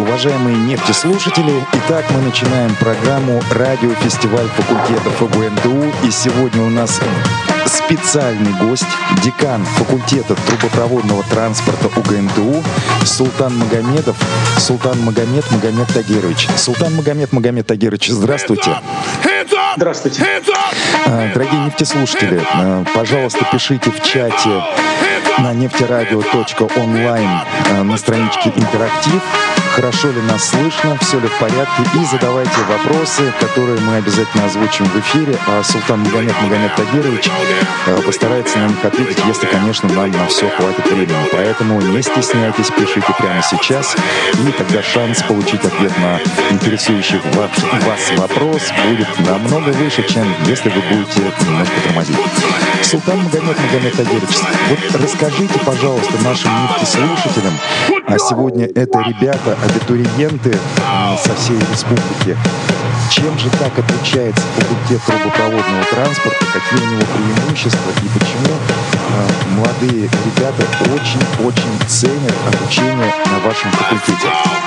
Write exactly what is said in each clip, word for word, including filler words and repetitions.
Уважаемые нефтеслушатели, итак, мы начинаем программу «Радиофестиваль факультетов ОГНТУ». И сегодня у нас специальный гость, декан факультета трубопроводного транспорта УГНТУ Султан Магомедов. Султан Магомед Магомед Тагирович. Султан Магомед Магомед Тагирович, здравствуйте. Здравствуйте. Дорогие нефтеслушатели, пожалуйста, пишите в чате на нефтерадио точка онлайн на страничке «Интерактив». Хорошо ли нас слышно, все ли в порядке, и задавайте вопросы, которые мы обязательно озвучим в эфире, а Султан Магомед Магомед Тагирович постарается на них ответить, если, конечно, нам на все хватит времени. Поэтому не стесняйтесь, пишите прямо сейчас, и тогда шанс получить ответ на интересующий вас вопрос будет намного выше, чем если вы будете немножко тормозить. Султан Магомед Магомед Тагирович, вот расскажите, пожалуйста, нашим нефтеслушателям, а сегодня это ребята, абитуриенты э, со всей республики. Чем же так отличается факультет трубопроводного транспорта, какие у него преимущества и почему э, молодые ребята очень-очень ценят обучение на вашем факультете?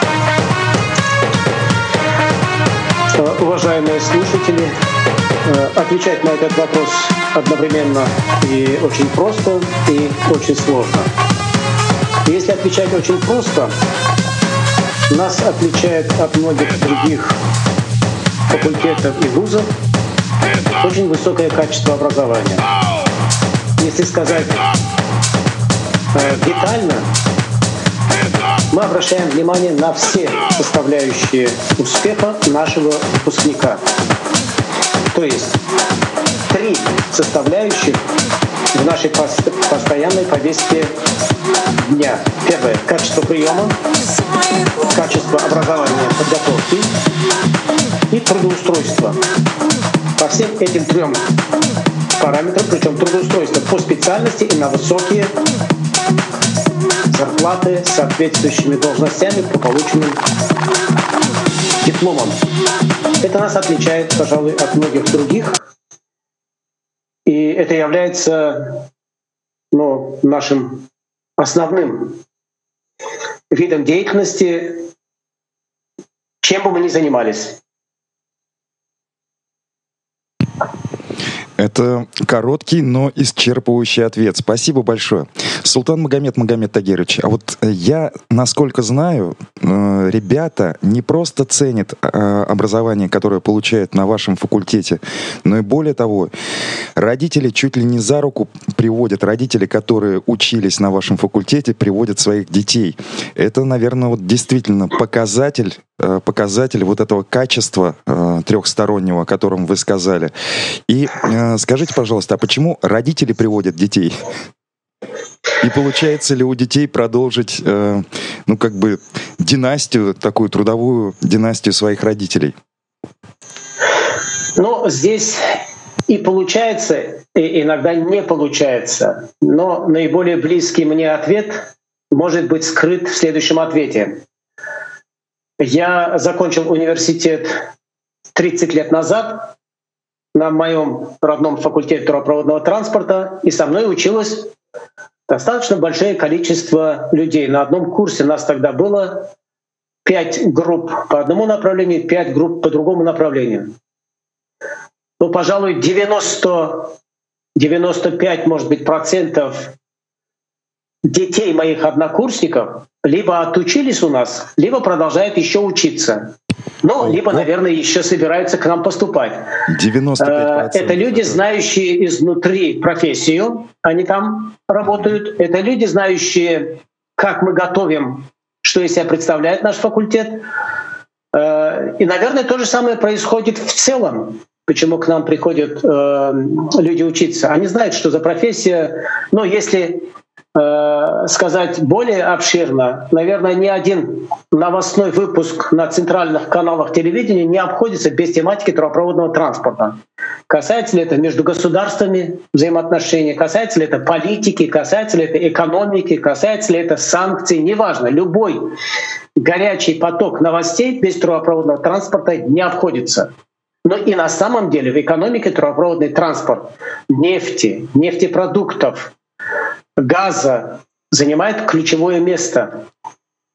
Уважаемые слушатели, отвечать на этот вопрос одновременно и очень просто, и очень сложно. Если отвечать очень просто, нас отличает от многих других факультетов и вузов очень высокое качество образования. Если сказать э, детально, мы обращаем внимание на все составляющие успеха нашего выпускника. То есть три составляющих в нашей постоянной повестке дня. Первое — качество приема, качество образования, подготовки и трудоустройство. По всем этим трем параметрам, причем трудоустройство по специальности и на высокие зарплаты с соответствующими должностями по полученным дипломам. Это нас отличает, пожалуй, от многих других. И это является ну, нашим основным видом деятельности, чем бы мы ни занимались. Это короткий, но исчерпывающий ответ. Спасибо большое. Султан Магомед Магомед Тагирович, а вот я, насколько знаю, ребята не просто ценят образование, которое получают на вашем факультете, но и более того, родители чуть ли не за руку приводят, родители, которые учились на вашем факультете, приводят своих детей. Это, наверное, вот действительно показатель, показатель вот этого качества трехстороннего, о котором вы сказали. И скажите, пожалуйста, а почему родители приводят детей? И получается ли у детей продолжить, э, ну, как бы, династию, такую трудовую династию своих родителей? Ну, здесь и получается, и иногда не получается. Но наиболее близкий мне ответ может быть скрыт в следующем ответе. Я закончил университет тридцать лет назад на моем родном факультете трубопроводного транспорта, и со мной училось достаточно большое количество людей. На одном курсе нас тогда было пять групп по одному направлению, пять групп по другому направлению. Ну, пожалуй, девяносто, девяносто пять, может быть, процентов детей моих однокурсников либо отучились у нас, либо продолжают еще учиться. Ну, либо, наверное, еще собираются к нам поступать. девяносто пять процентов. Это люди, знающие изнутри профессию, они там работают. Это люди, знающие, как мы готовим, что из себя представляет наш факультет. И, наверное, то же самое происходит в целом. Почему к нам приходят люди учиться? Они знают, что за профессия. Но если сказать более обширно, наверное, ни один новостной выпуск на центральных каналах телевидения не обходится без тематики трубопроводного транспорта. Касается ли это между государствами взаимоотношений, касается ли это политики, касается ли это экономики, касается ли это санкций, неважно. Любой горячий поток новостей без трубопроводного транспорта не обходится. Но и на самом деле в экономике трубопроводный транспорт нефти, нефтепродуктов, газа занимает ключевое место.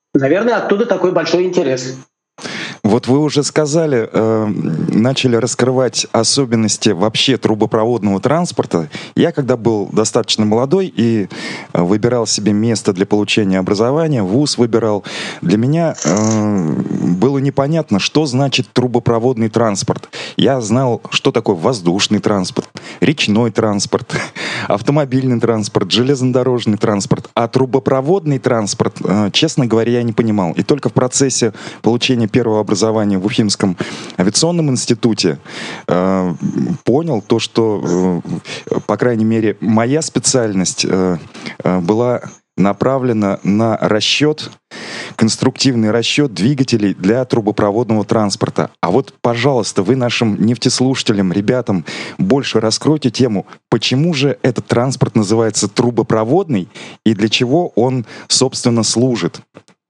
Наверное, оттуда такой большой интерес. Вот вы уже сказали, э, начали раскрывать особенности вообще трубопроводного транспорта. Я, когда был достаточно молодой и э, выбирал себе место для получения образования, вуз выбирал, для меня э, было непонятно, что значит трубопроводный транспорт. Я знал, что такое воздушный транспорт, речной транспорт, автомобильный транспорт, железнодорожный транспорт. А трубопроводный транспорт, э, честно говоря, я не понимал. И только в процессе получения первого образования в Уфимском авиационном институте э, понял то, что, э, по крайней мере, моя специальность э, э, была направлена на расчет, конструктивный расчет двигателей для трубопроводного транспорта. А вот, пожалуйста, вы нашим нефтеслушателям, ребятам, больше раскройте тему, почему же этот транспорт называется трубопроводный и для чего он, собственно, служит.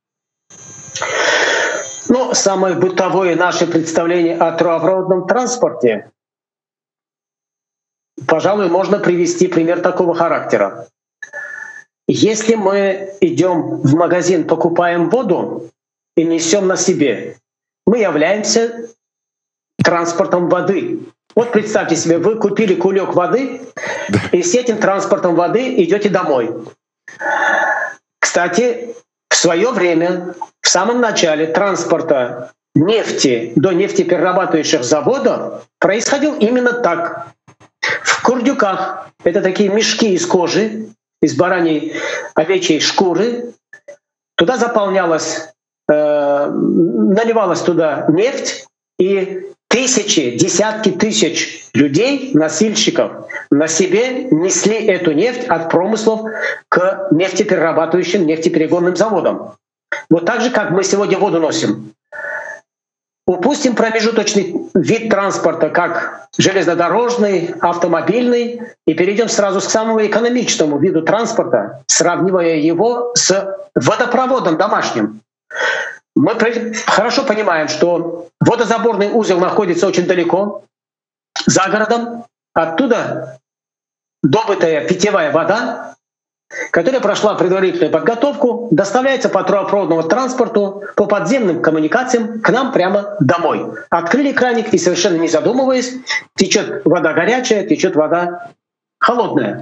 Ну, самое бытовое наше представление о трубопроводном транспорте, пожалуй, можно привести пример такого характера. Если мы идем в магазин, покупаем воду и несем на себе, мы являемся транспортом воды. Вот представьте себе, вы купили кулек воды и с этим транспортом воды идете домой. Кстати, в свое время, в самом начале транспорта нефти до нефтеперерабатывающих заводов происходил именно так. В курдюках, это такие мешки из кожи, из бараньей овечьей шкуры, туда заполнялась, э, наливалась туда нефть, и тысячи, десятки тысяч людей, носильщиков, на себе несли эту нефть от промыслов к нефтеперерабатывающим, нефтеперегонным заводам. Вот так же, как мы сегодня воду носим. Упустим промежуточный вид транспорта, как железнодорожный, автомобильный, и перейдем сразу к самому экономичному виду транспорта, сравнивая его с водопроводом домашним. Мы хорошо понимаем, что водозаборный узел находится очень далеко, за городом. Оттуда добытая питьевая вода, которая прошла предварительную подготовку, доставляется по трубопроводному транспорту, по подземным коммуникациям к нам прямо домой. Открыли краник и, совершенно не задумываясь, течет вода горячая, течет вода холодная.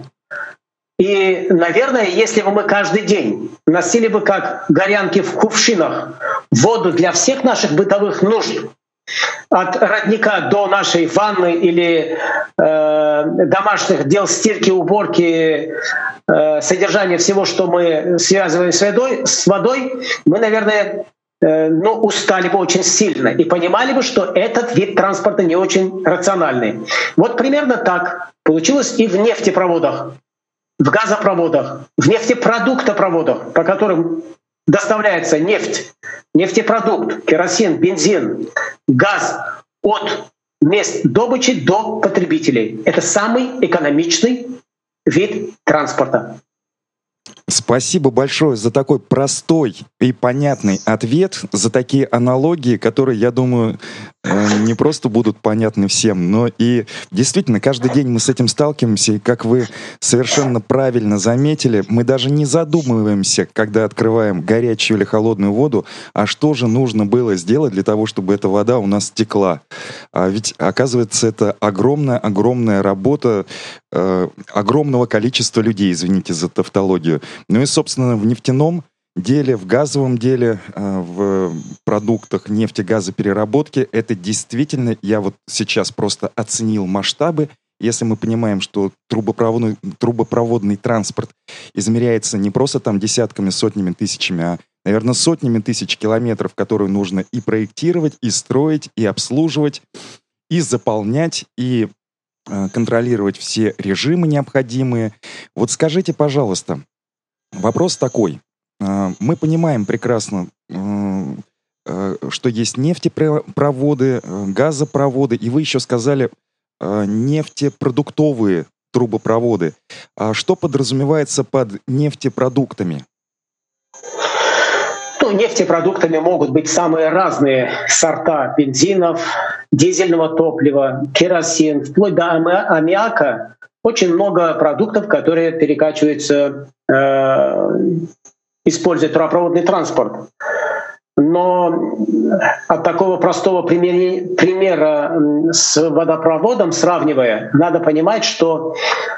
И, наверное, если бы мы каждый день носили бы как горянки в кувшинах воду для всех наших бытовых нужд, от родника до нашей ванны или э, домашних дел стирки, уборки, э, содержания всего, что мы связываем с водой, с водой мы, наверное, э, ну, устали бы очень сильно и понимали бы, что этот вид транспорта не очень рациональный. Вот примерно так получилось и в нефтепроводах, в газопроводах, в нефтепродуктопроводах, по которым доставляется нефть, нефтепродукт, керосин, бензин, газ от мест добычи до потребителей. Это самый экономичный вид транспорта. Спасибо большое за такой простой и понятный ответ, за такие аналогии, которые, я думаю, не просто будут понятны всем, но и действительно каждый день мы с этим сталкиваемся, и как вы совершенно правильно заметили, мы даже не задумываемся, когда открываем горячую или холодную воду, а что же нужно было сделать для того, чтобы эта вода у нас текла. А ведь, оказывается, это огромная-огромная работа э, огромного количества людей, извините за тавтологию. Ну и, собственно, в нефтяном деле, в газовом деле, в продуктах нефтегазопереработки это действительно, я вот сейчас просто оценил масштабы. Если мы понимаем, что трубопроводный, трубопроводный транспорт измеряется не просто там десятками, сотнями, тысячами, а, наверное, сотнями тысяч километров, которые нужно и проектировать, и строить, и обслуживать, и заполнять, и э, контролировать все режимы необходимые. Вот скажите, пожалуйста, вопрос такой. Мы понимаем прекрасно, что есть нефтепроводы, газопроводы, и вы еще сказали нефтепродуктовые трубопроводы. А что подразумевается под нефтепродуктами? Ну, нефтепродуктами могут быть самые разные сорта бензинов, дизельного топлива, керосин, вплоть до аммиака. Очень много продуктов, которые перекачиваются э, используя трубопроводный транспорт. Но от такого простого примера с водопроводом сравнивая, надо понимать, что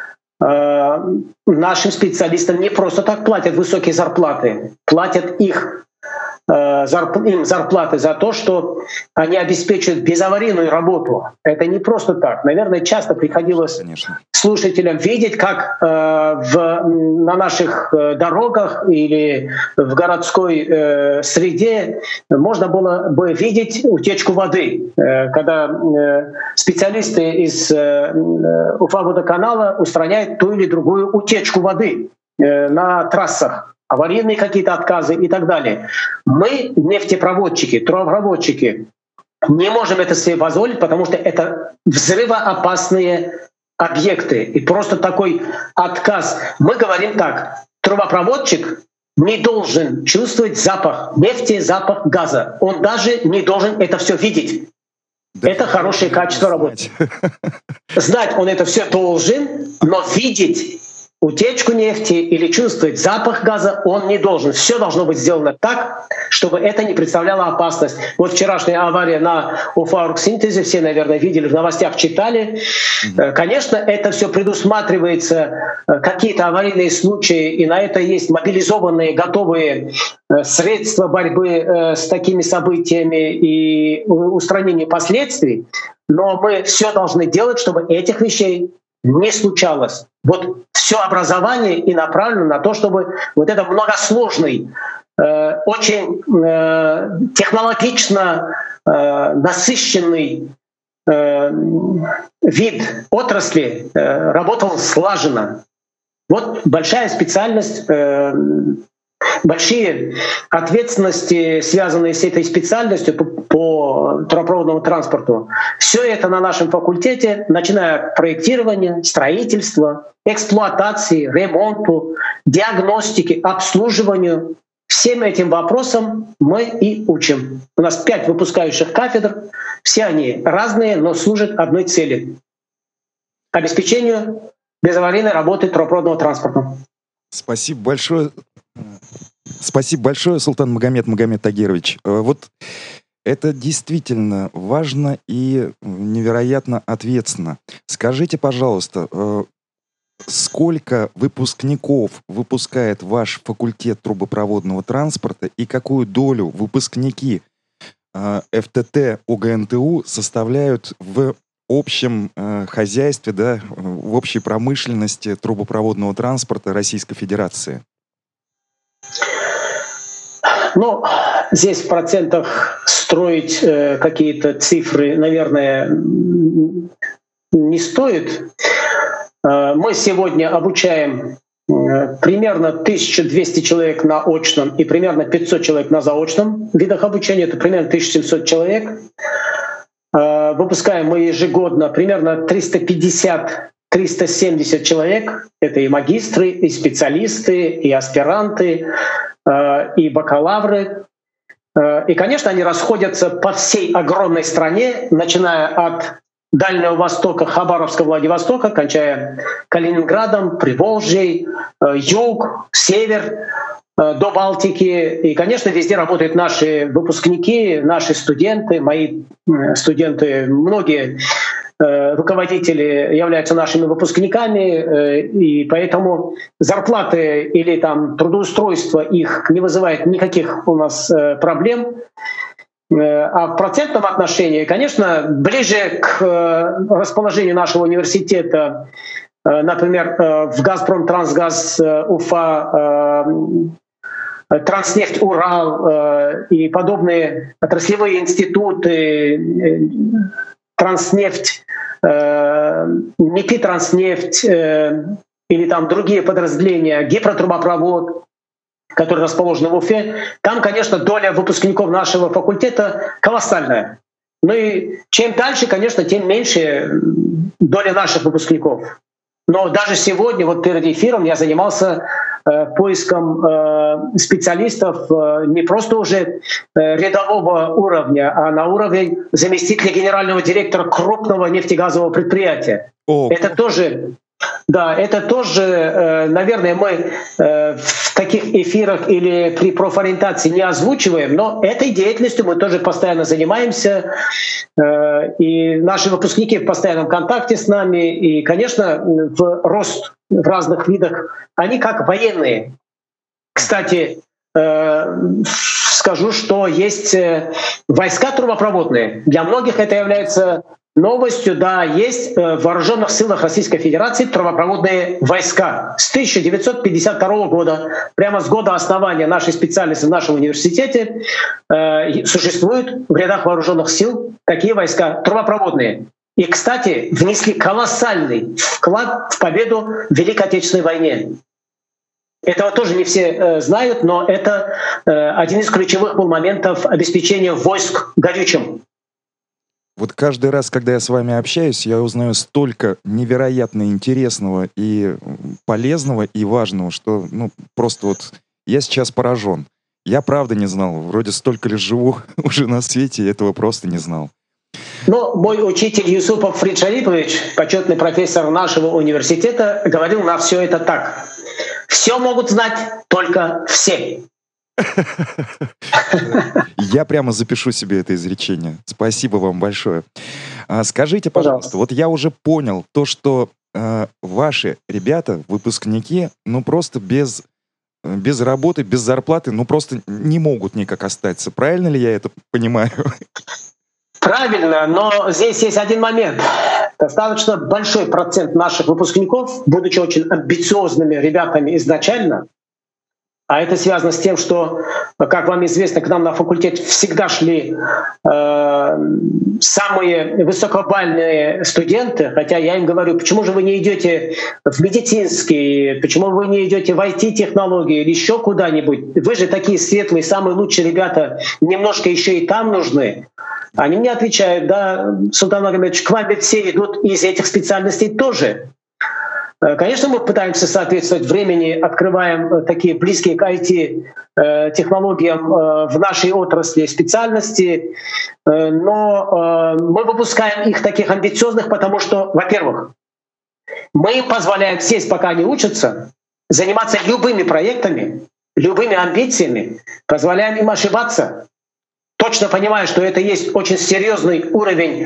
э, нашим специалистам не просто так платят высокие зарплаты, платят их э, зарп, им зарплаты за то, что они обеспечивают безаварийную работу. Это не просто так. Наверное, часто приходилось Конечно. слушателям видеть, как э, в, на наших дорогах или в городской э, среде можно было бы видеть утечку воды, э, когда э, специалисты из э, Уфа-водоканала устраняют ту или другую утечку воды э, на трассах, аварийные какие-то отказы и так далее. Мы, нефтепроводчики, трубопроводчики, не можем это себе позволить, потому что это взрывоопасные объекты. И просто такой отказ. Мы говорим так: трубопроводчик не должен чувствовать запах нефти, запах газа. Он даже не должен это все видеть. Да, это хорошее качество работы. Знать он это все должен, но видеть утечку нефти или чувствовать запах газа он не должен. Все должно быть сделано так, чтобы это не представляло опасность. Вот вчерашняя авария на Уфа-Оргсинтезе, все, наверное, видели, в новостях читали. Mm-hmm. Конечно, это все предусматривается, какие-то аварийные случаи, и на это есть мобилизованные, готовые средства борьбы с такими событиями и устранения последствий. Но мы все должны делать, чтобы этих вещей не случалось. Вот все образование и направлено на то, чтобы вот это многосложный, э, очень э, технологично э, насыщенный э, вид отрасли э, работал слаженно. Вот большая специальность, э, большие ответственности, связанные с этой специальностью по, по трубопроводному транспорту. Все это на нашем факультете, начиная от проектирования, строительства, эксплуатации, ремонту, диагностики, обслуживанию. Всем этим вопросам мы и учим. У нас пять выпускающих кафедр, все они разные, но служат одной цели — обеспечению безаварийной работы трубопроводного транспорта. Спасибо большое. Спасибо большое, Султан Магомед Магомед Тагирович. Вот это действительно важно и невероятно ответственно. Скажите, пожалуйста, сколько выпускников выпускает ваш факультет трубопроводного транспорта и какую долю выпускники эф тэ тэ о гэ эн тэ у составляют в общем хозяйстве, да, в общей промышленности трубопроводного транспорта Российской Федерации? Ну, здесь в процентах строить э, какие-то цифры, наверное, не стоит. Э, мы сегодня обучаем э, примерно тысяча двести человек на очном и примерно пятьсот человек на заочном видах обучения. Это примерно тысяча семьсот человек. Э, выпускаем мы ежегодно примерно триста пятьдесят — триста семьдесят человек. Это и магистры, и специалисты, и аспиранты, и бакалавры. И, конечно, они расходятся по всей огромной стране, начиная от Дальнего Востока, Хабаровска, Владивостока, кончая Калининградом, Приволжьей, юг, север, до Балтики. И, конечно, везде работают наши выпускники, наши студенты, мои студенты, многие руководители являются нашими выпускниками, и поэтому зарплаты или там трудоустройство их не вызывает никаких у нас проблем. А в процентном отношении, конечно, ближе к расположению нашего университета, например, в «Газпром Трансгаз Уфа», «Транснефть Урал» и подобные отраслевые институты, «Транснефть», НИПИ «Транснефть» или там другие подразделения, гидротрубопровод, который расположен в Уфе, там, конечно, доля выпускников нашего факультета колоссальная. Ну и чем дальше, конечно, тем меньше доля наших выпускников. Но даже сегодня, вот перед эфиром, я занимался э, поиском э, специалистов э, не просто уже э, рядового уровня, а на уровень заместителя генерального директора крупного нефтегазового предприятия. О. Это тоже Да, это тоже, наверное, мы в таких эфирах или при профориентации не озвучиваем, но этой деятельностью мы тоже постоянно занимаемся. И наши выпускники в постоянном контакте с нами. И, конечно, в рост в разных видах, они как военные. Кстати, скажу, что есть войска трубопроводные. Для многих это является новостью. Да, есть в вооруженных силах Российской Федерации трубопроводные войска. С тысяча девятьсот пятьдесят второго года, прямо с года основания нашей специальности в нашем университете, существуют в рядах вооруженных сил такие войска трубопроводные. И, кстати, внесли колоссальный вклад в победу в Великой Отечественной войне. Этого тоже не все э, знают, но это э, один из ключевых был моментов обеспечения войск горючим. Вот каждый раз, когда я с вами общаюсь, я узнаю столько невероятно интересного и полезного и важного, что ну просто вот я сейчас поражен. Я правда не знал. Вроде столько лет живу уже на свете, и этого просто не знал. Но мой учитель Юсупов Фрид Шарипович, почетный профессор нашего университета, говорил на все это так. Все могут знать только все. Я прямо запишу себе это изречение. Спасибо вам большое. А, скажите, пожалуйста, пожалуйста, вот я уже понял то, что э, ваши ребята, выпускники, ну просто без, без работы, без зарплаты, ну просто не могут никак остаться. Правильно ли я это понимаю? Правильно, но здесь есть один момент. Достаточно большой процент наших выпускников, будучи очень амбициозными ребятами изначально, а это связано с тем, что, как вам известно, к нам на факультет всегда шли э, самые высокобальные студенты, хотя я им говорю, почему же вы не идете в медицинский, почему вы не идете в ай ти-технологии или еще куда-нибудь? Вы же такие светлые, самые лучшие ребята, немножко еще и там нужны. Они мне отвечают, да, Султан Магомедович, к вам ведь все идут из этих специальностей тоже. Конечно, мы пытаемся соответствовать времени, открываем такие близкие к ай ти-технологиям в нашей отрасли специальности, но мы выпускаем их таких амбициозных, потому что, во-первых, мы им позволяем сесть, пока они учатся, заниматься любыми проектами, любыми амбициями, позволяем им ошибаться, точно понимая, что это есть очень серьезный уровень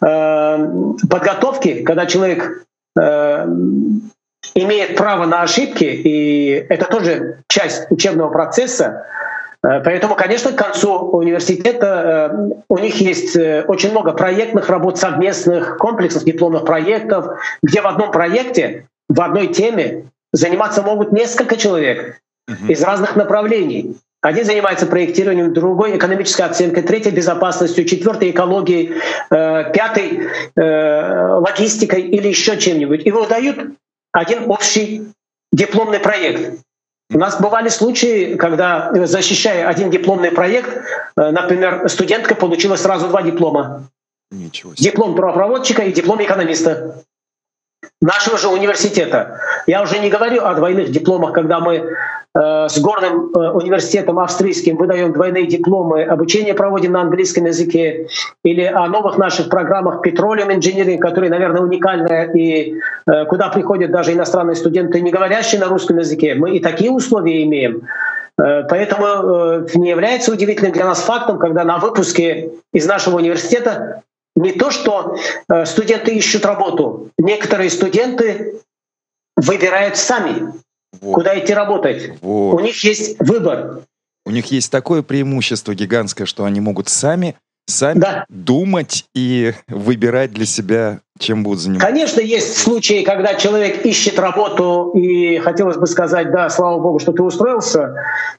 э, подготовки, когда человек э, имеет право на ошибки, и это тоже часть учебного процесса. Э, поэтому, конечно, к концу университета э, у них есть э, очень много проектных работ, совместных, комплексных дипломных проектов, где в одном проекте, в одной теме заниматься могут несколько человек mm-hmm. из разных направлений. Один занимается проектированием, другой — экономической оценкой, третий — безопасностью, четвертый — экологией, э, пятый э, — логистикой или еще чем-нибудь. И выдают один общий дипломный проект. У нас бывали случаи, когда, защищая один дипломный проект, э, например, студентка получила сразу два диплома. Ничего себе. Диплом правопроводчика и диплом экономиста. Нашего же университета. Я уже не говорю о двойных дипломах, когда мы э, с горным э, университетом австрийским выдаем двойные дипломы, обучение проводим на английском языке, или о новых наших программах Petroleum Engineering, которые, наверное, уникальные, и э, куда приходят даже иностранные студенты, не говорящие на русском языке. Мы и такие условия имеем. Э, поэтому э, не является удивительным для нас фактом, когда на выпуске из нашего университета не то, что э, студенты ищут работу, некоторые студенты выбирают сами, вот. Куда идти работать. Вот. У них есть выбор. У них есть такое преимущество гигантское, что они могут сами, сами да. думать и выбирать для себя, чем будут заниматься. Конечно, есть случаи, когда человек ищет работу, и хотелось бы сказать, да, слава богу, что ты устроился.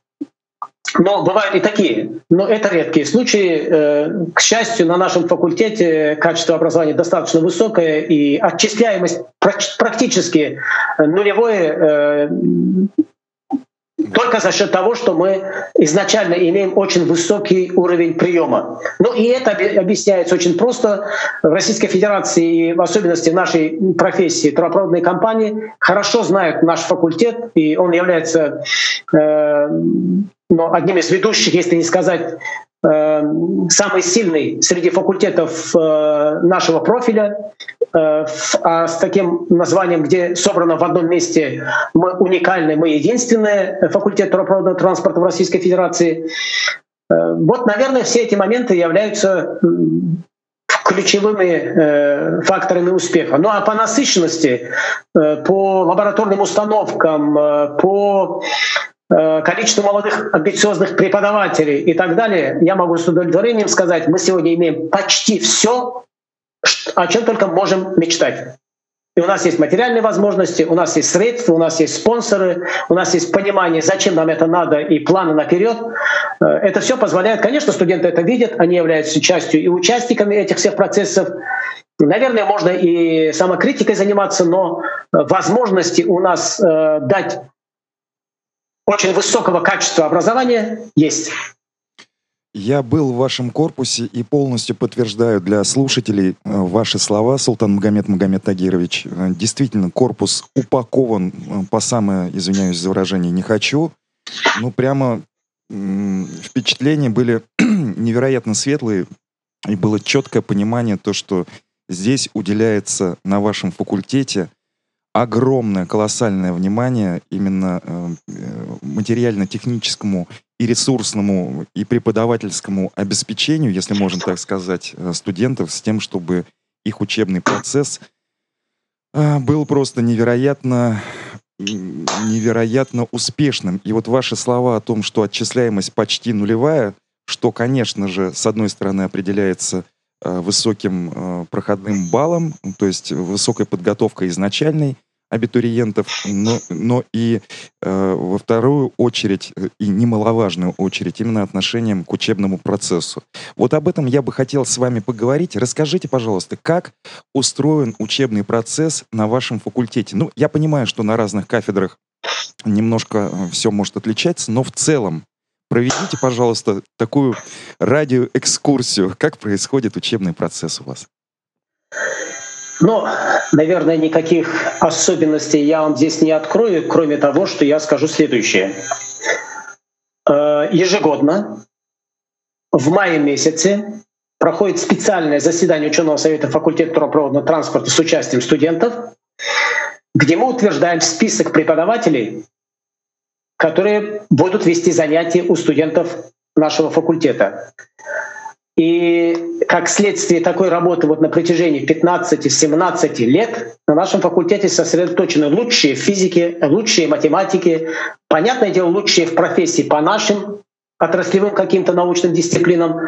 Но бывают и такие, но это редкие случаи. К счастью, на нашем факультете качество образования достаточно высокое, и отчисляемость практически нулевое только за счет того, что мы изначально имеем очень высокий уровень приема. Ну и это объясняется очень просто. В Российской Федерации, и в особенности в нашей профессии, трубопроводные компании хорошо знают наш факультет, и он является э, ну, одним из ведущих, если не сказать, э, самый сильный среди факультетов э, нашего профиля. э, а с таким названием, где собрано в одном месте мы уникальный, мы единственный факультет трубопроводного транспорта в Российской Федерации. Э, вот, наверное, все эти моменты являются ключевыми э, факторами успеха. Ну а по насыщенности, э, по лабораторным установкам, э, по э, количеству молодых амбициозных преподавателей и так далее, я могу с удовлетворением сказать, мы сегодня имеем почти все, о чем только можем мечтать. И у нас есть материальные возможности, у нас есть средства, у нас есть спонсоры, у нас есть понимание, зачем нам это надо, и планы наперед. Это все позволяет, конечно, студенты это видят, они являются частью и участниками этих всех процессов. Наверное, можно и самокритикой заниматься, но возможности у нас дать очень высокого качества образования есть. Я был в вашем корпусе и полностью подтверждаю для слушателей ваши слова, Султан Магомед Магомед Тагирович. Действительно, корпус упакован, по самое, извиняюсь за выражение, не хочу. Ну, прямо м- впечатления были невероятно светлые, и было четкое понимание, то, что здесь уделяется на вашем факультете огромное, колоссальное внимание именно э, материально-техническому и ресурсному, и преподавательскому обеспечению, если можно так сказать, студентов с тем, чтобы их учебный процесс э, был просто невероятно, невероятно успешным. И вот ваши слова о том, что отчисляемость почти нулевая, что, конечно же, с одной стороны определяется э, высоким э, проходным баллом, то есть высокой подготовкой изначальной абитуриентов, но, но и э, во вторую очередь, и немаловажную очередь, именно отношением к учебному процессу. Вот об этом я бы хотел с вами поговорить. Расскажите, пожалуйста, как устроен учебный процесс на вашем факультете? Ну, я понимаю, что на разных кафедрах немножко все может отличаться, но в целом проведите, пожалуйста, такую радиоэкскурсию. Как происходит учебный процесс у вас? Ну, наверное, никаких особенностей я вам здесь не открою, кроме того, что я скажу следующее. Ежегодно в мае месяце проходит специальное заседание ученого совета факультета трубопроводного транспорта с участием студентов, где мы утверждаем список преподавателей, которые будут вести занятия у студентов нашего факультета. И как следствие такой работы вот на протяжении пятнадцати-семнадцати лет на нашем факультете сосредоточены лучшие в физике, лучшие в математике, понятное дело, лучшие в профессии по нашим отраслевым каким-то научным дисциплинам,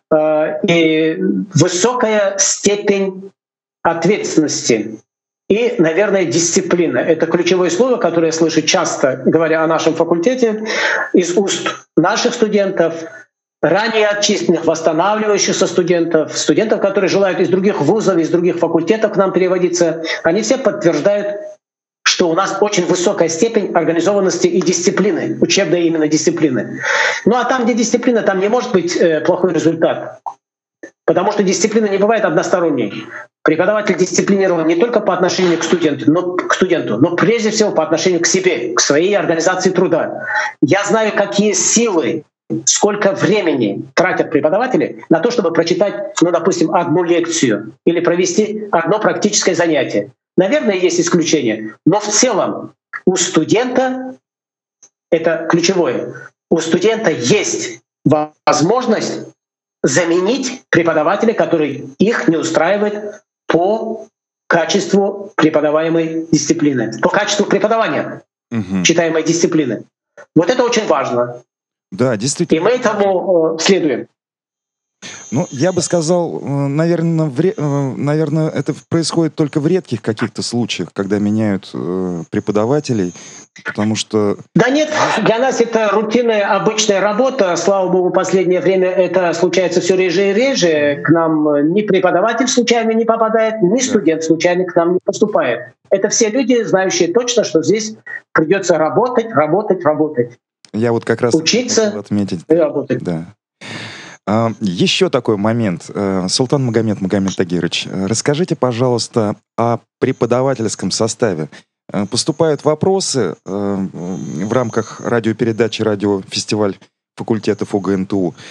и высокая степень ответственности и, наверное, дисциплина. Это ключевое слово, которое я слышу часто, говоря о нашем факультете, из уст наших студентов, ранее отчисленных, восстанавливающихся студентов, студентов, которые желают из других вузов, из других факультетов к нам переводиться. Они все подтверждают, что у нас очень высокая степень организованности и дисциплины, учебной именно дисциплины. Ну а там, где дисциплина, там не может быть э, плохой результат. Потому что дисциплина не бывает односторонней. Преподаватель дисциплинирован не только по отношению к студенту, но, к студенту, но прежде всего по отношению к себе, к своей организации труда. Я знаю, какие силы, сколько времени тратят преподаватели на то, чтобы прочитать, ну, допустим, одну лекцию или провести одно практическое занятие. Наверное, есть исключения, но в целом у студента, это ключевое, у студента есть возможность заменить преподавателя, который их не устраивает по качеству преподаваемой дисциплины, по качеству преподавания угу. читаемой дисциплины. Вот это очень важно. Да, действительно. И мы этому э, следуем. Ну, я бы сказал, наверное, вре... наверное, это происходит только в редких каких-то случаях, когда меняют э, преподавателей, потому что... Да нет, для нас это рутинная, обычная работа. Слава богу, в последнее время это случается все реже и реже. К нам ни преподаватель случайно не попадает, ни студент случайно к нам не поступает. Это все люди, знающие точно, что здесь придется работать, работать, работать. Я вот как раз учиться хотел отметить. И работать. Да. А, еще такой момент. Султан Магомед Магомед Тагирович, расскажите, пожалуйста, о преподавательском составе. Поступают вопросы в рамках радиопередачи «Радиофестиваль факультетов ОГНТУ».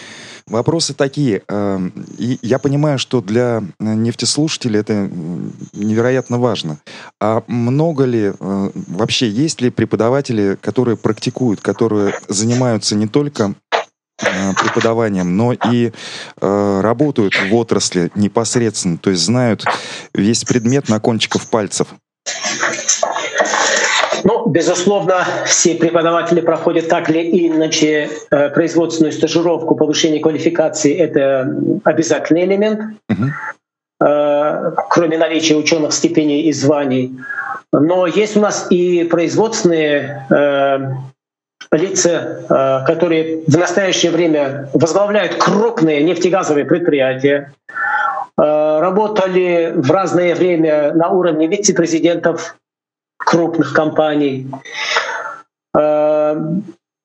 Вопросы такие. И я понимаю, что для нефтеслушателей это невероятно важно. А много ли, вообще есть ли преподаватели, которые практикуют, которые занимаются не только преподаванием, но и э, работают в отрасли непосредственно, то есть знают весь предмет на кончиках пальцев? Ну, безусловно, все преподаватели проходят так или иначе э, производственную стажировку, повышение квалификации — это обязательный элемент, uh-huh. э, кроме наличия ученых степеней и званий. Но есть у нас и производственные э, лица, которые в настоящее время возглавляют крупные нефтегазовые предприятия, работали в разное время на уровне вице-президентов крупных компаний, но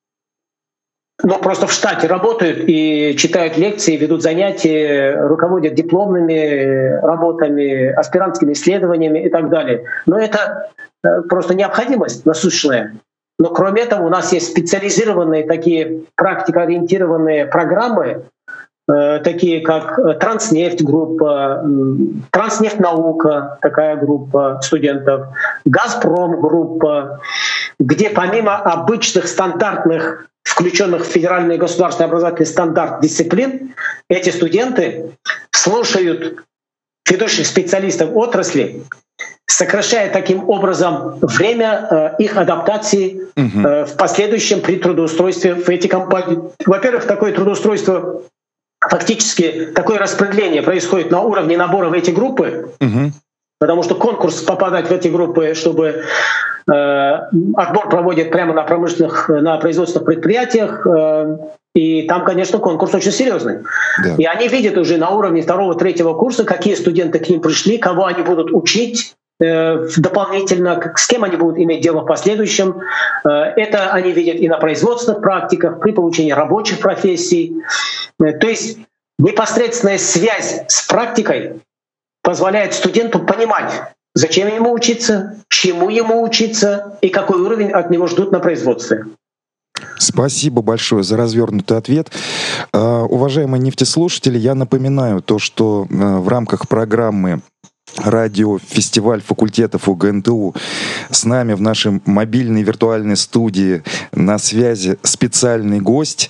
просто в штате работают и читают лекции, ведут занятия, руководят дипломными работами, аспирантскими исследованиями и так далее. Но это просто необходимость насущная. Но кроме этого у нас есть специализированные такие практикоориентированные программы, э, такие как Транснефть группа, Транснефть наука, такая группа студентов, Газпром группа, где помимо обычных стандартных, включенных в федеральный государственный образовательный стандарт дисциплин, эти студенты слушают ведущих специалистов отрасли, сокращая таким образом время э, их адаптации э, в последующем при трудоустройстве в эти компании. Во-первых, такое трудоустройство, фактически такое распределение происходит на уровне набора в эти группы, uh-huh. потому что конкурс попадать в эти группы, чтобы э, отбор проводят прямо на промышленных, на производственных предприятиях, э, и там, конечно, конкурс очень серьезный. Yeah. И они видят уже на уровне второго-третьего курса, какие студенты к ним пришли, кого они будут учить дополнительно, с кем они будут иметь дело в последующем. Это они видят и на производственных практиках, при получении рабочих профессий. То есть непосредственная связь с практикой позволяет студенту понимать, зачем ему учиться, чему ему учиться и какой уровень от него ждут на производстве. Спасибо большое за развернутый ответ. Uh, уважаемые нефтеслушатели, я напоминаю то, что uh, в рамках программы радиофестиваль факультетов УГНТУ с нами в нашей мобильной виртуальной студии на связи специальный гость,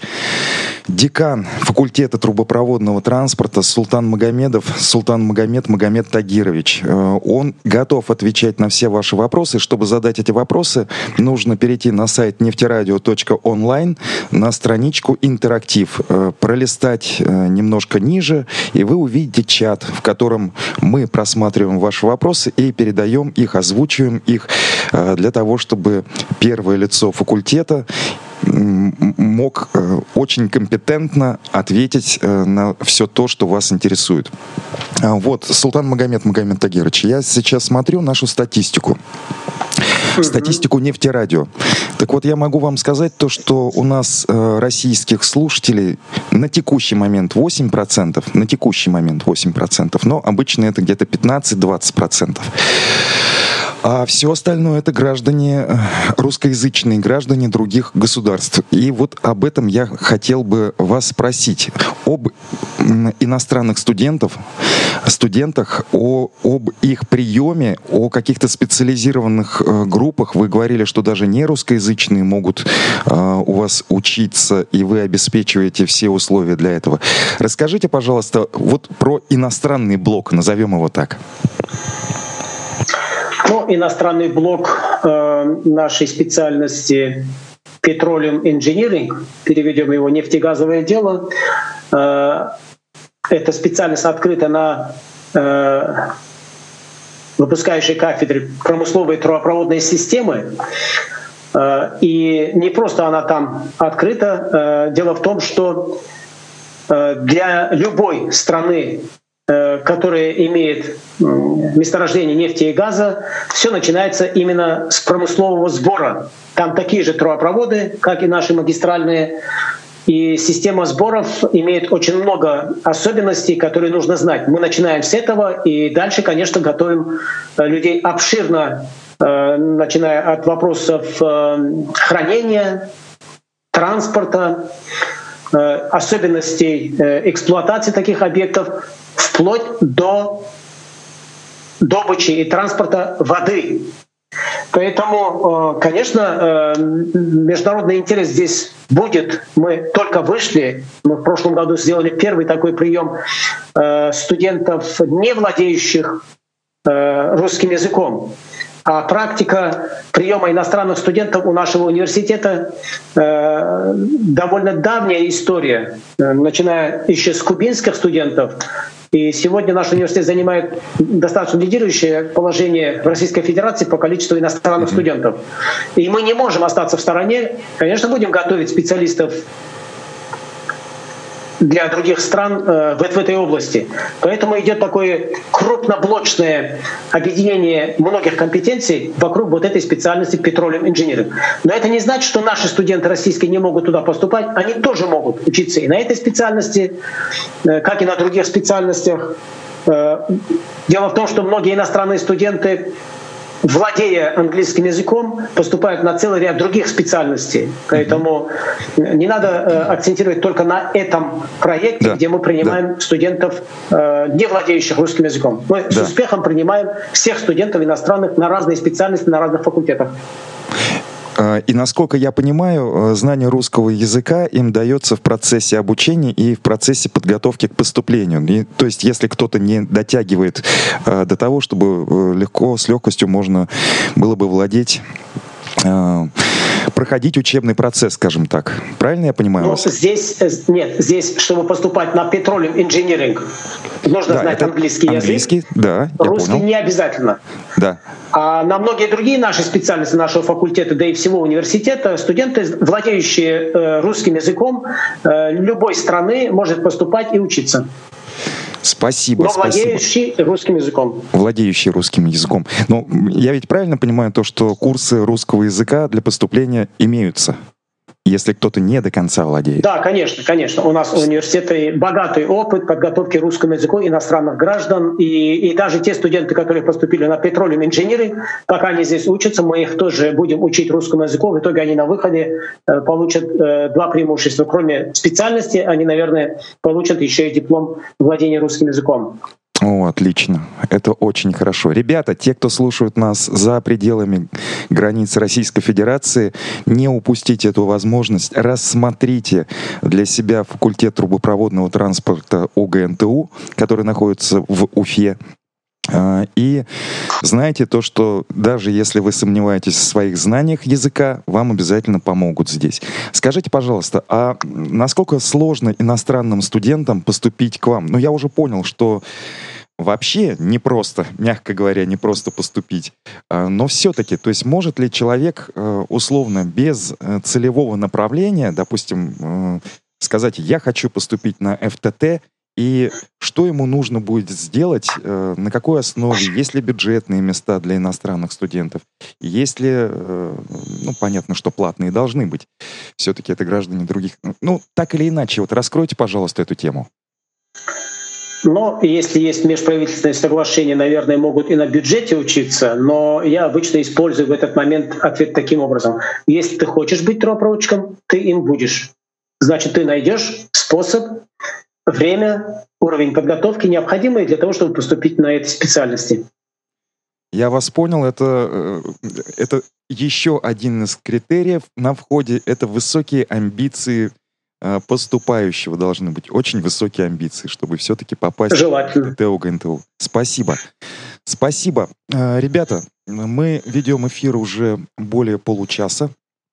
декан факультета трубопроводного транспорта Султан Магомедов, Султан Магомед Магомед Тагирович. Он готов отвечать на все ваши вопросы. Чтобы задать эти вопросы, нужно перейти на сайт нефтерадио точка онлайн, на страничку «Интерактив», пролистать немножко ниже, и вы увидите чат, в котором мы просматриваем ваши вопросы и передаем их, озвучиваем их для того, чтобы первое лицо факультета мог очень компетентно ответить на все то, что вас интересует. Вот, Султан Магомед Магомед Тагирович, я сейчас смотрю нашу статистику. Статистику нефтерадио. Так вот, я могу вам сказать то, что у нас э, российских слушателей на текущий момент восемь процентов, на текущий момент восемь процентов, но обычно это где-то пятнадцать-двадцать процентов. А все остальное — это граждане, русскоязычные граждане других государств. И вот об этом я хотел бы вас спросить. Об иностранных студентов, студентах, о, об их приеме, о каких-то специализированных э, группах. Вы говорили, что даже не русскоязычные могут э, у вас учиться, и вы обеспечиваете все условия для этого. Расскажите, пожалуйста, вот про иностранный блок, назовем его так. Ну, иностранный блок э, нашей специальности Petroleum Engineering, переведем его нефтегазовое дело, э, эта специальность открыта на э, выпускающей кафедре промысловой трубопроводной системы. Э, и не просто она там открыта. Э, дело в том, что э, для любой страны, которая имеет месторождение нефти и газа, все начинается именно с промыслового сбора. Там такие же трубопроводы, как и наши магистральные. И система сборов имеет очень много особенностей, которые нужно знать. Мы начинаем с этого, и дальше, конечно, готовим людей обширно, начиная от вопросов хранения, транспорта, особенностей эксплуатации таких объектов, вплоть до добычи и транспорта воды. Поэтому, конечно, международный интерес здесь будет. Мы только вышли, мы в прошлом году сделали первый такой прием студентов, не владеющих русским языком. А практика приема иностранных студентов у нашего университета э, довольно давняя история, начиная еще с кубинских студентов. И сегодня наш университет занимает достаточно лидирующее положение в Российской Федерации по количеству иностранных студентов. И мы не можем остаться в стороне. Конечно, будем готовить специалистов для других стран э, в, в этой области. Поэтому идет такое крупноблочное объединение многих компетенций вокруг вот этой специальности Petroleum Engineering. Но это не значит, что наши студенты российские не могут туда поступать. Они тоже могут учиться и на этой специальности, э, как и на других специальностях. Э, дело в том, что многие иностранные студенты, владея английским языком, поступают на целый ряд других специальностей. Поэтому не надо э, акцентировать только на этом проекте, да, где мы принимаем да. студентов, э, не владеющих русским языком. Мы да. с успехом принимаем всех студентов иностранных на разные специальности, на разных факультетах. И насколько я понимаю, знание русского языка им дается в процессе обучения и в процессе подготовки к поступлению. И, то есть, если кто-то не дотягивает э, до того, чтобы легко, с легкостью можно было бы владеть, э, проходить учебный процесс, скажем так. Правильно я понимаю ну, вас? Здесь нет, здесь, чтобы поступать на Petroleum Engineering, нужно да, знать английский язык. Английский, да, русский понял. не обязательно. Да. А на многие другие наши специальности нашего факультета, да и всего университета, студенты, владеющие э, русским языком э, любой страны, может поступать и учиться. Спасибо, Но спасибо. владеющий русским языком. Владеющий русским языком. Но я ведь правильно понимаю то, что курсы русского языка для поступления имеются, если кто-то не до конца владеет? Да, конечно, конечно. У нас у университета богатый опыт подготовки русскому языку иностранных граждан. И, и даже те студенты, которые поступили на Petroleum Engineering, пока они здесь учатся, мы их тоже будем учить русскому языку. В итоге они на выходе э, получат э, два преимущества. Кроме специальности, они, наверное, получат еще и диплом владения русским языком. О, отлично. Это очень хорошо. Ребята, те, кто слушают нас за пределами границ Российской Федерации, не упустите эту возможность. Рассмотрите для себя факультет трубопроводного транспорта ОГНТУ, который находится в Уфе. И знайте то, что даже если вы сомневаетесь в своих знаниях языка, вам обязательно помогут здесь. Скажите, пожалуйста, а насколько сложно иностранным студентам поступить к вам? Ну, я уже понял, что вообще непросто, мягко говоря, непросто поступить. Но все-таки, то есть может ли человек условно без целевого направления, допустим, сказать, я хочу поступить на эф тэ тэ, и что ему нужно будет сделать, на какой основе, есть ли бюджетные места для иностранных студентов, есть ли, ну, понятно, что платные должны быть, все-таки это граждане других. Ну, так или иначе, вот раскройте, пожалуйста, эту тему. Но если есть межправительственные соглашения, наверное, могут и на бюджете учиться, но я обычно использую в этот момент ответ таким образом. Если ты хочешь быть трубопроводчиком, ты им будешь. Значит, ты найдешь способ, время, уровень подготовки, необходимый для того, чтобы поступить на эти специальности. Я вас понял. Это, это еще один из критериев на входе. Это высокие амбиции поступающего должны быть. Очень высокие амбиции, чтобы все-таки попасть Желательно. в ТТУ-ГНТУ. Спасибо. Спасибо. Ребята, мы ведем эфир уже более получаса.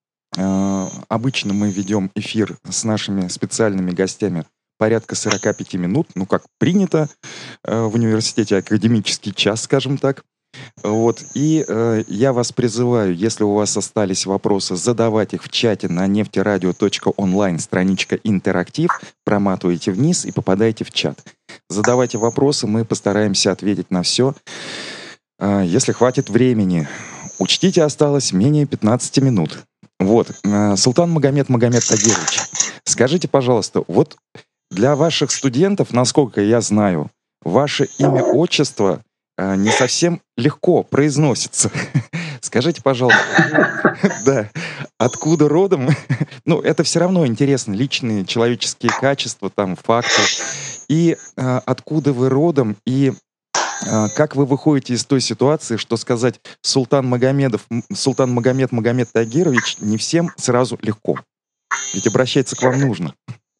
Обычно мы ведем эфир с нашими специальными гостями порядка сорок пять минут, ну, как принято э, в университете, академический час, скажем так. Вот. И э, я вас призываю, если у вас остались вопросы, задавать их в чате на нефтерадио точка онлайн, страничка «Интерактив», проматывайте вниз и попадаете в чат. Задавайте вопросы, мы постараемся ответить на все. Э, если хватит времени, учтите, осталось менее пятнадцати минут. Вот. Э, Султан Магомед Магомед Тагирович, скажите, пожалуйста, вот для ваших студентов, насколько я знаю, ваше имя, отчество э, не совсем легко произносится. Скажите, пожалуйста, да, откуда родом? Ну, это все равно интересно. Личные человеческие качества, там, факты. И э, откуда вы родом, и э, как вы выходите из той ситуации, что сказать Султан Магомедов, м, Султан Магомед Магомед Тагирович не всем сразу легко. Ведь обращаться к вам нужно.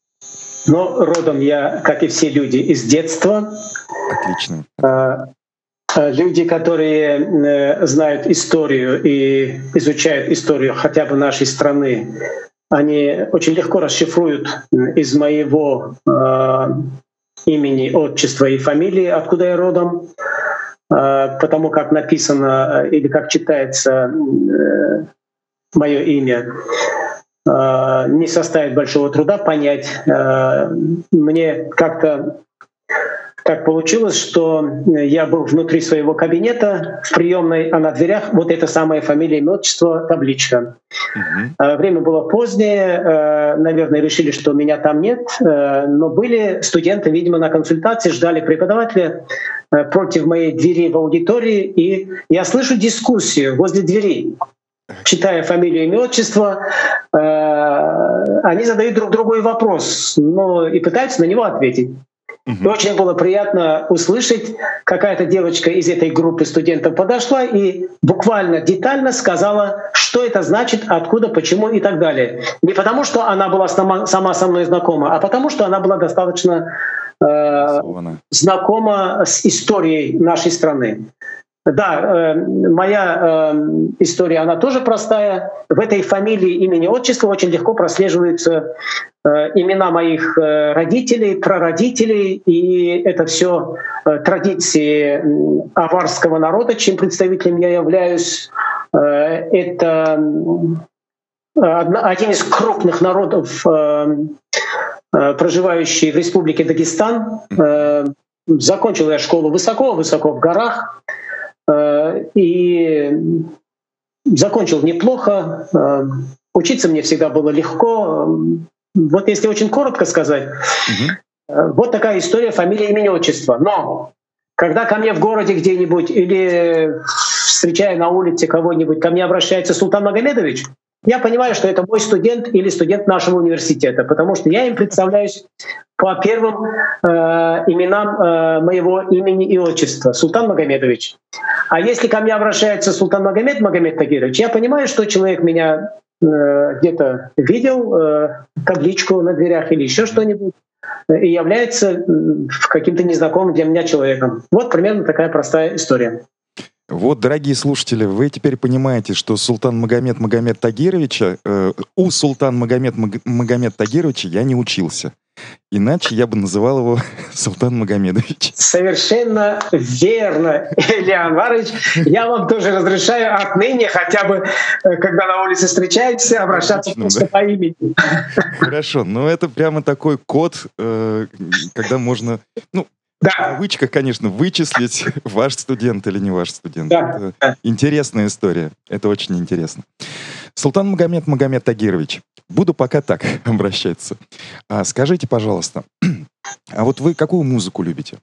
Но родом я, как и все люди, из детства. Отлично. А, а, Люди, которые э, знают историю и изучают историю хотя бы нашей страны, они очень легко расшифруют из моего э, имени, отчества и фамилии, откуда я родом, э, потому как написано или как читается э, мое имя. Э, не составит большого труда понять. Э, мне как-то так получилось, что я был внутри своего кабинета в приемной, а на дверях вот эта самая фамилия, имя, отчество, табличка. Uh-huh. Время было позднее, наверное, решили, что меня там нет, но были студенты, видимо, на консультации, ждали преподавателя против моей двери в аудитории, и я слышу дискуссию возле двери. Читая фамилию, имя, отчество, они задают друг другу вопрос, но и пытаются на него ответить. И очень было приятно услышать, какая-то девочка из этой группы студентов подошла и буквально детально сказала, что это значит, откуда, почему и так далее. Не потому, что она была сама, сама со мной знакома, а потому, что она была достаточно э, знакома с историей нашей страны. Да, э, моя э, история, она тоже простая. В этой фамилии, имени, отчества очень легко прослеживаются э, имена моих э, родителей, прародителей, и это все э, традиции аварского народа, чьим представителем я являюсь. Э, это одна, один из крупных народов, э, э, проживающий в Республике Дагестан. Э, закончил я школу высоко-высоко в горах. И закончил неплохо. Учиться мне всегда было легко. Вот если очень коротко сказать, угу. Вот такая история, фамилия, имени, отчество. Но когда ко мне в городе где-нибудь или встречая на улице кого-нибудь, ко мне обращается Султан Магомедович, я понимаю, что это мой студент или студент нашего университета, потому что я им представляюсь по первым э, именам э, моего имени и отчества. Султан Магомедович. А если ко мне обращается Султан Магомед Магомед Тагирович, я понимаю, что человек меня э, где-то видел, э, табличку на дверях или еще что-нибудь, и является э, каким-то незнакомым для меня человеком. Вот примерно такая простая история. Вот, дорогие слушатели, вы теперь понимаете, что Султан Магомед Магомед Тагировича, э, у Султан Магомед Магомед Тагировича я не учился. Иначе я бы называл его Султан Магомедович. Совершенно верно, Илья Анварович. Я вам тоже разрешаю отныне хотя бы, когда на улице встречаетесь, обращаться Отлично, просто да. по имени. Хорошо, но это прямо такой код, э, когда можно... ну. Да. В кавычках, конечно, вычислить, ваш студент или не ваш студент. Да. Это да. интересная история. Это очень интересно. Султан Магомед Магомед Тагирович, буду пока так обращаться. А скажите, пожалуйста, а вот вы какую музыку любите?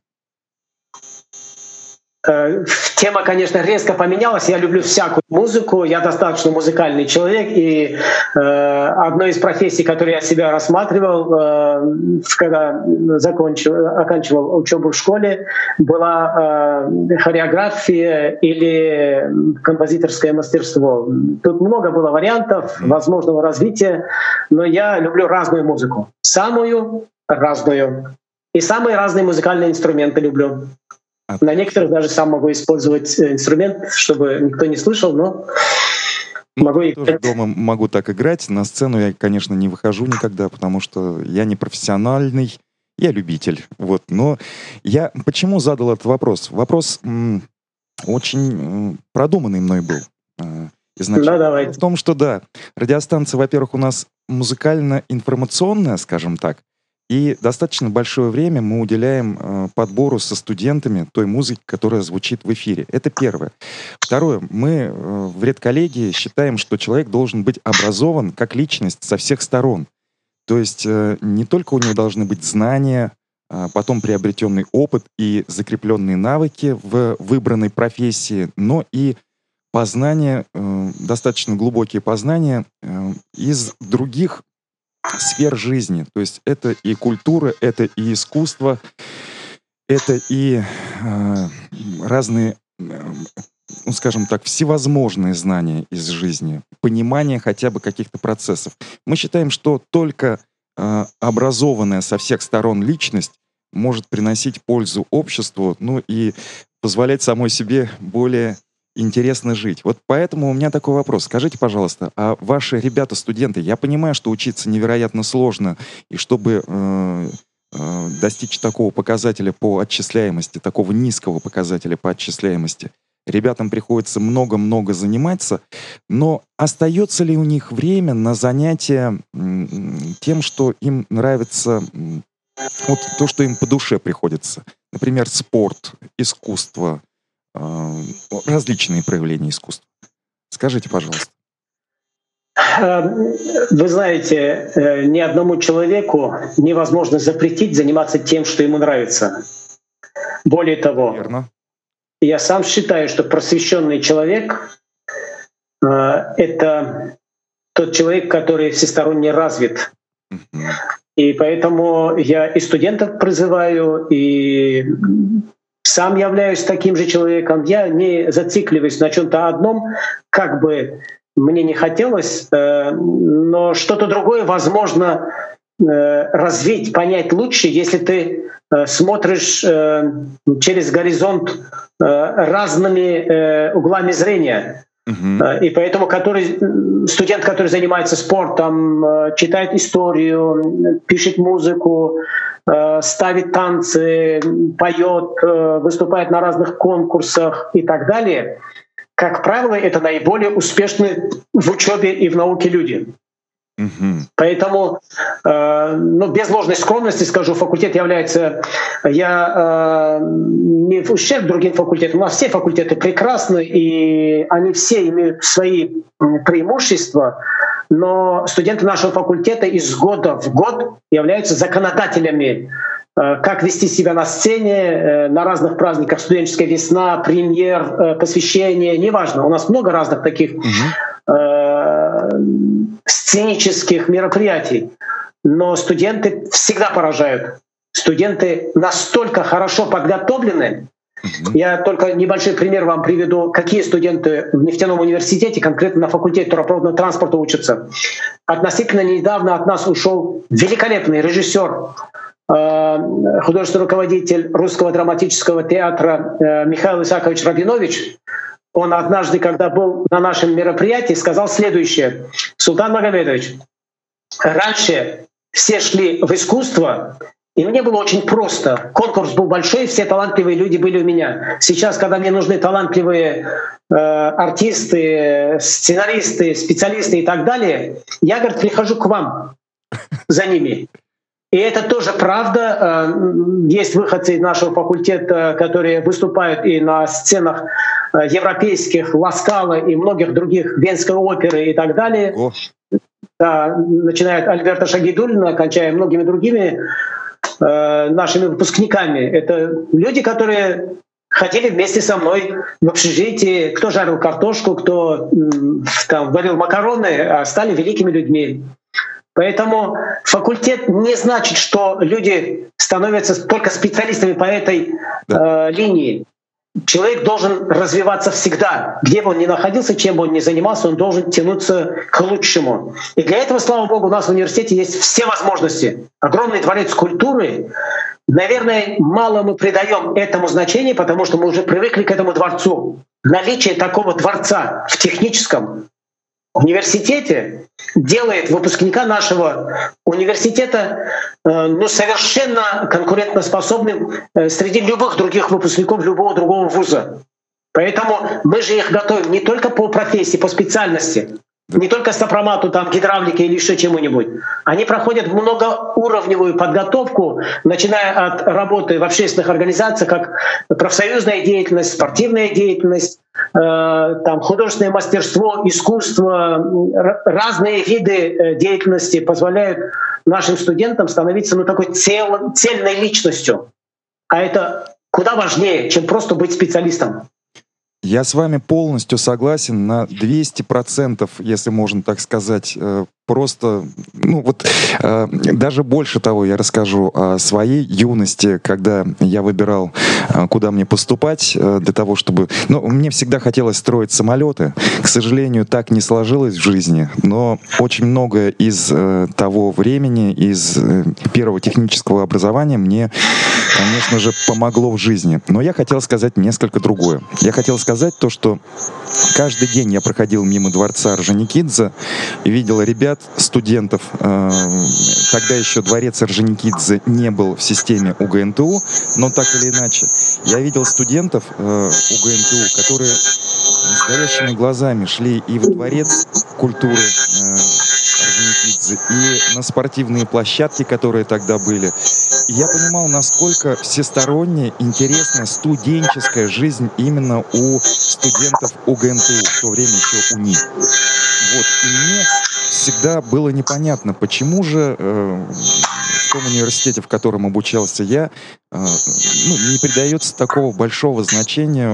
Тема, конечно, резко поменялась. Я люблю всякую музыку. Я достаточно музыкальный человек. И э, одной из профессий, которую я себя рассматривал, э, когда закончил, оканчивал учебу в школе, была э, хореография или композиторское мастерство. Тут много было вариантов возможного развития, но я люблю разную музыку. Самую разную. И самые разные музыкальные инструменты люблю. На некоторых даже сам могу использовать инструмент, чтобы никто не слышал, но ну, могу я тоже дома могу так играть. На сцену я, конечно, не выхожу никогда, потому что я не профессиональный, я любитель. Вот. Но я почему задал этот вопрос? Вопрос м, очень м, продуманный мной был. Изначально. Да, давайте. В том, что да, радиостанция, во-первых, у нас музыкально-информационная, скажем так, и достаточно большое время мы уделяем э, подбору со студентами той музыки, которая звучит в эфире. Это первое. Второе. Мы э, в редколлегии считаем, что человек должен быть образован как личность со всех сторон. То есть э, не только у него должны быть знания, э, потом приобретенный опыт и закрепленные навыки в выбранной профессии, но и познания, э, достаточно глубокие познания э, из других сфер жизни. То есть это и культура, это и искусство, это и э, разные, э, ну, скажем так, всевозможные знания из жизни, понимание хотя бы каких-то процессов. Мы считаем, что только э, образованная со всех сторон личность может приносить пользу обществу, ну и позволять самой себе более интересно жить. Вот поэтому у меня такой вопрос. Скажите, пожалуйста, а ваши ребята, студенты, я понимаю, что учиться невероятно сложно, и чтобы э, э, достичь такого показателя по отчисляемости, такого низкого показателя по отчисляемости, ребятам приходится много-много заниматься, но остается ли у них время на занятия м, тем, что им нравится, м, вот то, что им по душе приходится? Например, спорт, искусство, э, различные проявления искусства. Скажите, пожалуйста. Вы знаете, э, ни одному человеку невозможно запретить заниматься тем, что ему нравится. Более того, Верно. я сам считаю, что просвещенный человек э, — это тот человек, который всесторонне развит. Мгм. И поэтому я и студентов призываю, и сам являюсь таким же человеком. Я не зацикливаюсь на чем-то одном, как бы мне не хотелось, э, но что-то другое возможно э, развить, понять лучше, если ты э, смотришь э, через горизонт э, разными э, углами зрения. Мгм. Э, И поэтому который, студент, который занимается спортом, э, читает историю, пишет музыку, э, ставит танцы, поет, э, выступает на разных конкурсах и так далее, как правило, это наиболее успешные в учебе и в науке люди. Мгм. Поэтому, э, ну, без ложной скромности скажу, факультет является, я э, не в ущерб другим факультетам, у нас все факультеты прекрасны, и они все имеют свои м, преимущества, но студенты нашего факультета из года в год являются законодателями, э, как вести себя на сцене, э, на разных праздниках, студенческая весна, премьер, э, посвящение, неважно, у нас много разных таких Мгм. э, сценических мероприятий. Но студенты всегда поражают. Студенты настолько хорошо подготовлены. Мгм. Я только небольшой пример вам приведу, какие студенты в нефтяном университете, конкретно на факультете трубопроводного транспорта, учатся. Относительно недавно от нас ушел великолепный режиссер, э, художественный руководитель Русского драматического театра э, Михаил Исаакович Рабинович. Он однажды, когда был на нашем мероприятии, сказал следующее: «Султан Магомедович, раньше все шли в искусство, и мне было очень просто. Конкурс был большой, все талантливые люди были у меня. Сейчас, когда мне нужны талантливые э, артисты, сценаристы, специалисты и так далее, я, говорит, прихожу к вам за ними». И это тоже правда. Есть выходцы из нашего факультета, которые выступают и на сценах европейских, Ла Скала и многих других, Венской оперы и так далее. О, Да, начиная от Альберта Шагидуллина, кончая многими другими э, нашими выпускниками. Это люди, которые ходили вместе со мной в общежитии, кто жарил картошку, кто м, там варил макароны, а стали великими людьми. Поэтому факультет не значит, что люди становятся только специалистами по этой э, линии. Человек должен развиваться всегда. Где бы он ни находился, чем бы он ни занимался, он должен тянуться к лучшему. И для этого, слава богу, у нас в университете есть все возможности. Огромный дворец культуры. Наверное, мало мы придаем этому значения, потому что мы уже привыкли к этому дворцу. Наличие такого дворца в техническом университете делает выпускника нашего университета э, ну, совершенно конкурентоспособным э, среди любых других выпускников любого другого вуза. Поэтому мы же их готовим не только по профессии, по специальности, не только сопромату, там, гидравлике или еще чему-нибудь. Они проходят многоуровневую подготовку, начиная от работы в общественных организациях, как профсоюзная деятельность, спортивная деятельность, э, там, художественное мастерство, искусство, р- разные виды э, деятельности позволяют нашим студентам становиться ну, такой цел, цельной личностью. А это куда важнее, чем просто быть специалистом. Я с вами полностью согласен на двести процентов, если можно так сказать. Просто, ну вот, э, даже больше того, я расскажу о своей юности, когда я выбирал, э, куда мне поступать, э, для того, чтобы... Ну, мне всегда хотелось строить самолеты. К сожалению, так не сложилось в жизни, но очень многое из э, того времени, из э, первого технического образования мне, конечно же, помогло в жизни. Но я хотел сказать несколько другое. Я хотел сказать то, что каждый день я проходил мимо дворца Орджоникидзе и видел ребят, студентов. Тогда еще дворец Орджоникидзе не был в системе УГНТУ, но так или иначе. Я видел студентов УГНТУ, которые с горящими глазами шли и в дворец культуры Орджоникидзе, и на спортивные площадки, которые тогда были. И я понимал, насколько всесторонняя, интересная студенческая жизнь именно у студентов УГНТУ, в то время еще у них. Вот. И мне всегда было непонятно, почему же э, в том университете, в котором обучался я, э, ну, не придается такого большого значения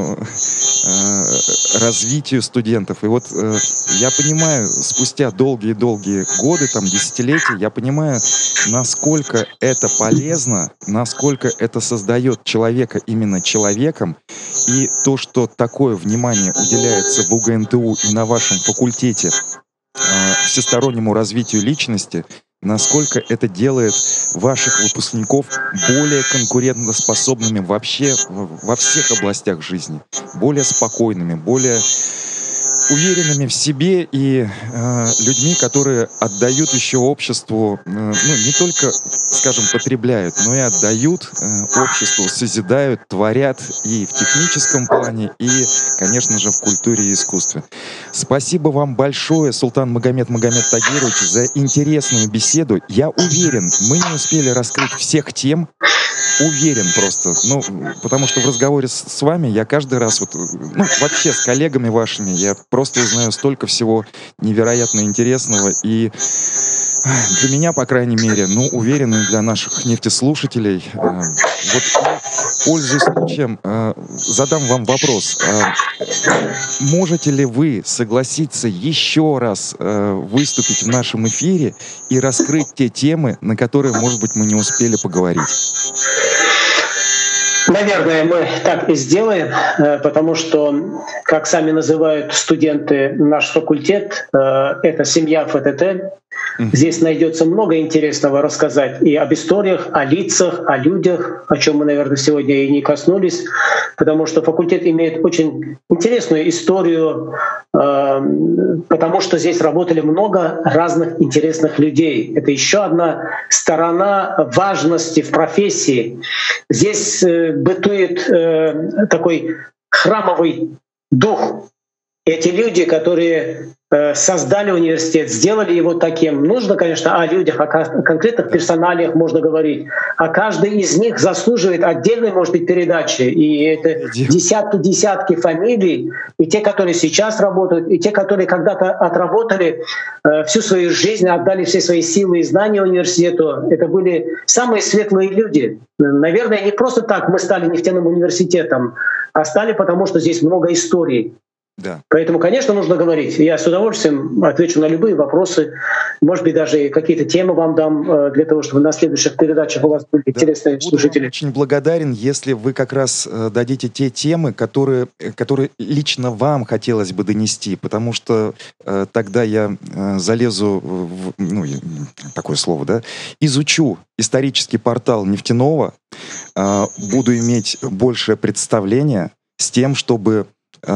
э, развитию студентов. И вот э, я понимаю, спустя долгие-долгие годы, там, десятилетия, я понимаю, насколько это полезно, насколько это создает человека именно человеком, и то, что такое внимание уделяется в УГНТУ и на вашем факультете э, всестороннему развитию личности, насколько это делает ваших выпускников более конкурентоспособными вообще во всех областях жизни, более спокойными, более уверенными в себе и э, людьми, которые отдают еще обществу, э, ну, не только, скажем, потребляют, но и отдают э, обществу, созидают, творят и в техническом плане, и, конечно же, в культуре и искусстве. Спасибо вам большое, Султан Магомед Магомед Тагирович, за интересную беседу. Я уверен, мы не успели раскрыть всех тем, уверен просто, ну, потому что в разговоре с, с вами я каждый раз, вот, ну, вообще с коллегами вашими, я просто узнаю столько всего невероятно интересного, и для меня, по крайней мере, ну, уверен, и для наших нефтеслушателей. Э, вот, пользуясь случаем, э, задам вам вопрос. Э, можете ли вы согласиться еще раз э, выступить в нашем эфире и раскрыть те темы, на которые, может быть, мы не успели поговорить? Наверное, мы так и сделаем, потому что, как сами называют студенты наш факультет, это семья эф тэ тэ. Здесь найдется много интересного рассказать и об историях, о лицах, о людях, о чем мы, наверное, сегодня и не коснулись, потому что факультет имеет очень интересную историю, потому что здесь работали много разных интересных людей. Это еще одна сторона важности в профессии. Здесь бытует такой храмовый дух. Эти люди, которые создали университет, сделали его таким. Нужно, конечно, о людях, о конкретных персоналиях можно говорить. А каждый из них заслуживает отдельной, может быть, передачи. И это десятки-десятки фамилий. И те, которые сейчас работают, и те, которые когда-то отработали всю свою жизнь, отдали все свои силы и знания университету. Это были самые светлые люди. Наверное, не просто так мы стали нефтяным университетом, а стали потому, что здесь много историй. Да. Поэтому, конечно, нужно говорить. Я с удовольствием отвечу на любые вопросы. Может быть, даже какие-то темы вам дам для того, чтобы на следующих передачах у вас были да, интересные слушатели. Буду очень благодарен, если вы как раз дадите те темы, которые, которые лично вам хотелось бы донести, потому что э, тогда я э, залезу, в, ну, такое слово, да, изучу исторический портал нефтяного, э, буду иметь большее представление с тем, чтобы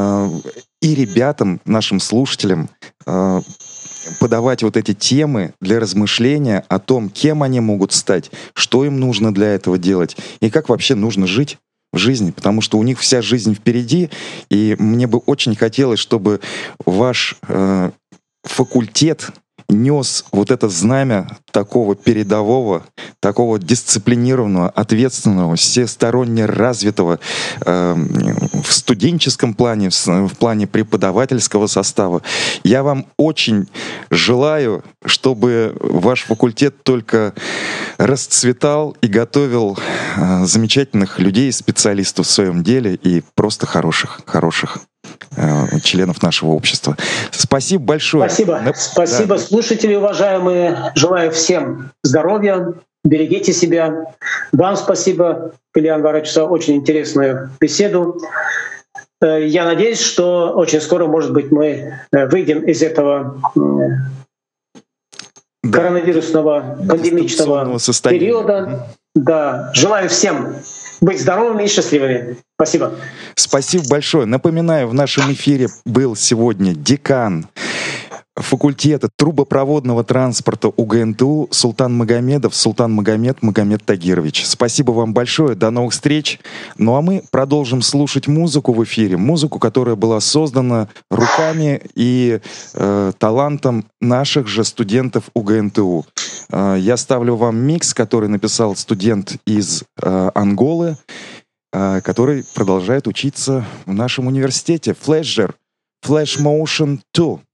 и ребятам, нашим слушателям, подавать вот эти темы для размышления о том, кем они могут стать, что им нужно для этого делать и как вообще нужно жить в жизни, потому что у них вся жизнь впереди, и мне бы очень хотелось, чтобы ваш э, факультет нес вот это знамя такого передового, такого дисциплинированного, ответственного, всесторонне развитого э, в студенческом плане, в, в плане преподавательского состава. Я вам очень желаю, чтобы ваш факультет только расцветал и готовил э, замечательных людей, специалистов в своем деле и просто хороших, хороших. э, членов нашего общества. Спасибо большое. Спасибо. На... Спасибо, да. Слушатели уважаемые. Желаю всем здоровья, берегите себя. Вам спасибо, Илья Варович, за очень интересную беседу. Я надеюсь, что очень скоро, может быть, мы выйдем из этого да. коронавирусного, пандемичного периода. Да. Желаю всем быть здоровыми и счастливыми. Спасибо. Спасибо большое. Напоминаю, в нашем эфире был сегодня декан факультета трубопроводного транспорта УГНТУ Султан Магомедов, Султан Магомед Магомед Тагирович. Спасибо вам большое, до новых встреч. Ну а мы продолжим слушать музыку в эфире, музыку, которая была создана руками и э, талантом наших же студентов УГНТУ. Э, я ставлю вам микс, который написал студент из э, Анголы, э, который продолжает учиться в нашем университете. Flasher, Flash Motion два.